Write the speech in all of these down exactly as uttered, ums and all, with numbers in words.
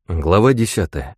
Глава десятая.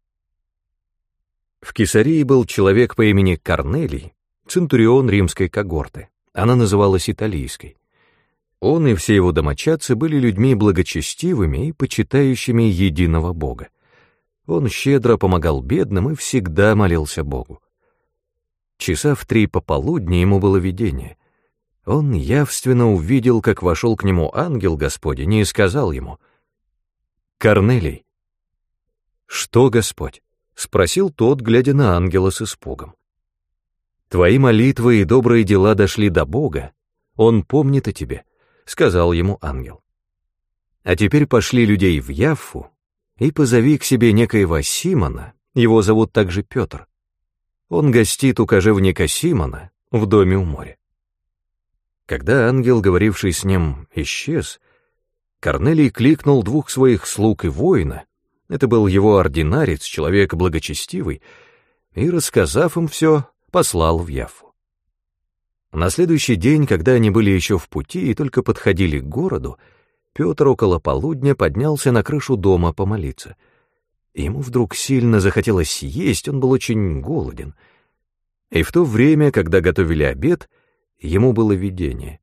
В Кесарии был человек по имени Корнелий, центурион римской когорты. Она называлась Италийской. Он и все его домочадцы были людьми благочестивыми и почитающими единого Бога. Он щедро помогал бедным и всегда молился Богу. Часа в три пополудни ему было видение. Он явственно увидел, как вошел к нему ангел Господень и сказал ему: «Корнелий». «Что, Господь?» — спросил тот, глядя на ангела с испугом. «Твои молитвы и добрые дела дошли до Бога, Он помнит о тебе», — сказал ему ангел. «А теперь пошли людей в Яффу и позови к себе некоего Симона, его зовут также Петр. Он гостит у кожевника Симона в доме у моря». Когда ангел, говоривший с ним, исчез, Корнелий кликнул двух своих слуг и воина, это был его ординарец, человек благочестивый, и, рассказав им все, послал в Яффу. На следующий день, когда они были еще в пути и только подходили к городу, Петр около полудня поднялся на крышу дома помолиться. Ему вдруг сильно захотелось есть, он был очень голоден. И в то время, когда готовили обед, ему было видение.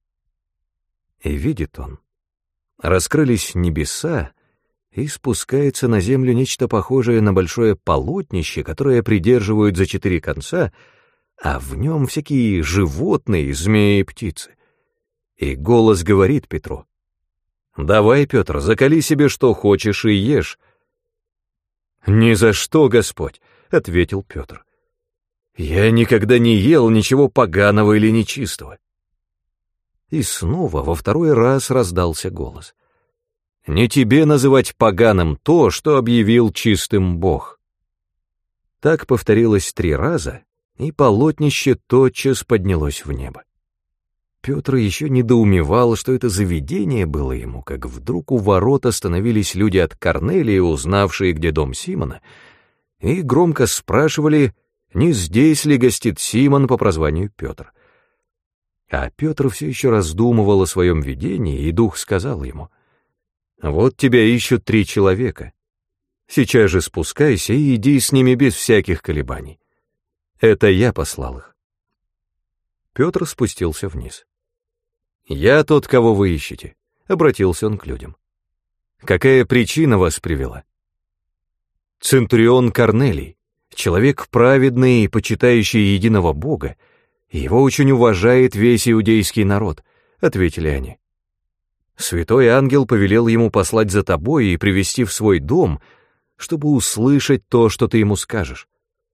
И видит он, раскрылись небеса, и спускается на землю нечто похожее на большое полотнище, которое придерживают за четыре конца, а в нем всякие животные, змеи и птицы. И голос говорит Петру: «Давай, Петр, закали себе что хочешь и ешь». «Ни за что, Господь», — ответил Петр. «Я никогда не ел ничего поганого или нечистого». И снова во второй раз раздался голос: «Не тебе называть поганым то, что объявил чистым Бог». Так повторилось три раза, и полотнище тотчас поднялось в небо. Петр еще недоумевал, что это за видение было ему, как вдруг у ворот остановились люди от Корнелия, узнавшие, где дом Симона, и громко спрашивали, не здесь ли гостит Симон по прозванию Петр. А Петр все еще раздумывал о своем видении, и дух сказал ему: «Вот тебя ищут три человека. Сейчас же спускайся и иди с ними без всяких колебаний. Это я послал их». Петр спустился вниз. «Я тот, кого вы ищете», — обратился он к людям. «Какая причина вас привела?» «Центурион Корнелий, человек праведный и почитающий единого Бога, и его очень уважает весь иудейский народ», — ответили они. «Святой ангел повелел ему послать за тобой и привести в свой дом, чтобы услышать то, что ты ему скажешь».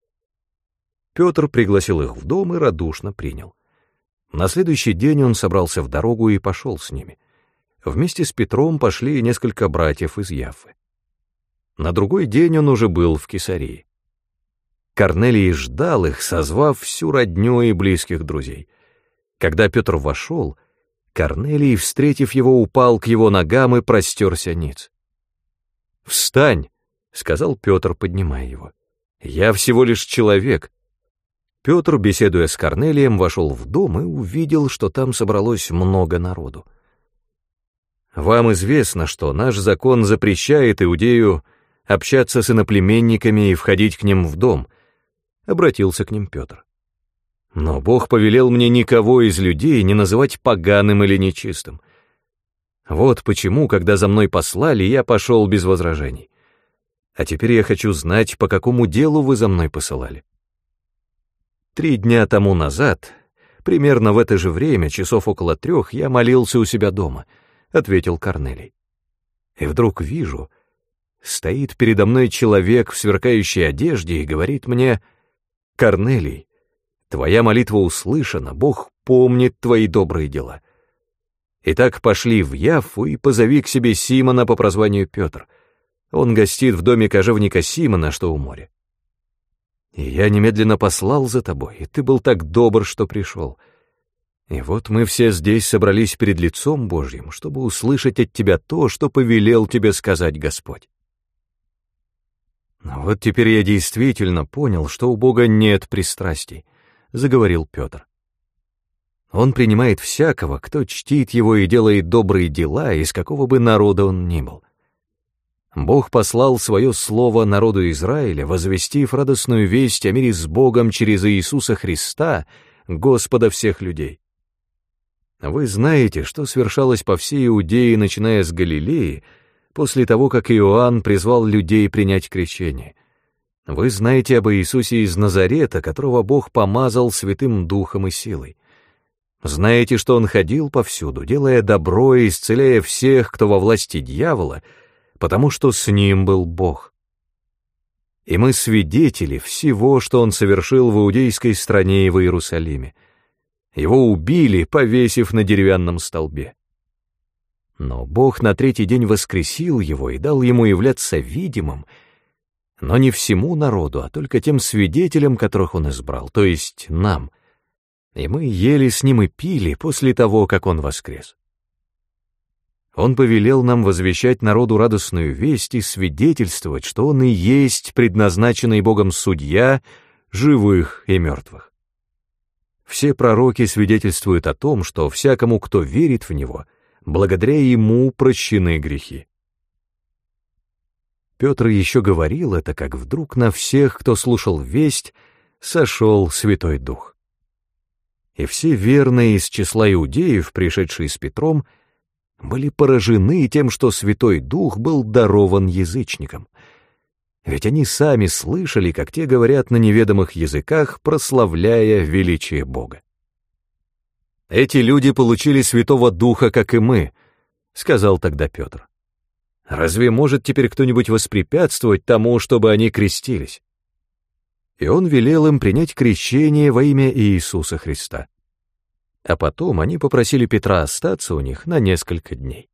Петр пригласил их в дом и радушно принял. На следующий день он собрался в дорогу и пошел с ними. Вместе с Петром пошли несколько братьев из Яффы. На другой день он уже был в Кесарии. Корнелий ждал их, созвав всю родню и близких друзей. Когда Петр вошел, Корнелий, встретив его, упал к его ногам и простерся ниц. «Встань!» — сказал Петр, поднимая его. «Я всего лишь человек». Петр, беседуя с Корнелием, вошел в дом и увидел, что там собралось много народу. «Вам известно, что наш закон запрещает Иудею общаться с иноплеменниками и входить к ним в дом», — обратился к ним Петр. «Но Бог повелел мне никого из людей не называть поганым или нечистым. Вот почему, когда за мной послали, я пошел без возражений. А теперь я хочу знать, по какому делу вы за мной посылали». «Три дня тому назад, примерно в это же время, часов около трех, я молился у себя дома», — ответил Корнелий. «И вдруг вижу, стоит передо мной человек в сверкающей одежде и говорит мне: „Корнелий, твоя молитва услышана, Бог помнит твои добрые дела. Итак, пошли в Яффу и позови к себе Симона по прозванию Петр. Он гостит в доме кожевника Симона, что у моря. И я немедленно послал за тобой, и ты был так добр, что пришел. И вот мы все здесь собрались перед лицом Божьим, чтобы услышать от тебя то, что повелел тебе сказать Господь». «Вот теперь я действительно понял, что у Бога нет пристрастий», — заговорил Петр. «Он принимает всякого, кто чтит его и делает добрые дела, из какого бы народа он ни был. Бог послал свое слово народу Израиля, возвестив радостную весть о мире с Богом через Иисуса Христа, Господа всех людей. Вы знаете, что свершалось по всей Иудее, начиная с Галилеи, после того, как Иоанн призвал людей принять крещение. Вы знаете об Иисусе из Назарета, которого Бог помазал Святым Духом и силой. Знаете, что Он ходил повсюду, делая добро и исцеляя всех, кто во власти дьявола, потому что с Ним был Бог. И мы свидетели всего, что Он совершил в иудейской стране и в Иерусалиме. Его убили, повесив на деревянном столбе. Но Бог на третий день воскресил Его и дал Ему являться видимым, но не всему народу, а только тем свидетелям, которых Он избрал, то есть нам. И мы ели с Ним и пили после того, как Он воскрес. Он повелел нам возвещать народу радостную весть и свидетельствовать, что Он и есть предназначенный Богом судья живых и мертвых. Все пророки свидетельствуют о том, что всякому, кто верит в Него, благодаря Ему прощены грехи. Петр еще говорил это, как вдруг на всех, кто слушал весть, сошел Святой Дух. И все верные из числа иудеев, пришедшие с Петром, были поражены тем, что Святой Дух был дарован язычникам. Ведь они сами слышали, как те говорят на неведомых языках, прославляя величие Бога. «Эти люди получили Святого Духа, как и мы», — сказал тогда Петр. «Разве может теперь кто-нибудь воспрепятствовать тому, чтобы они крестились?» И он велел им принять крещение во имя Иисуса Христа. А потом они попросили Петра остаться у них на несколько дней.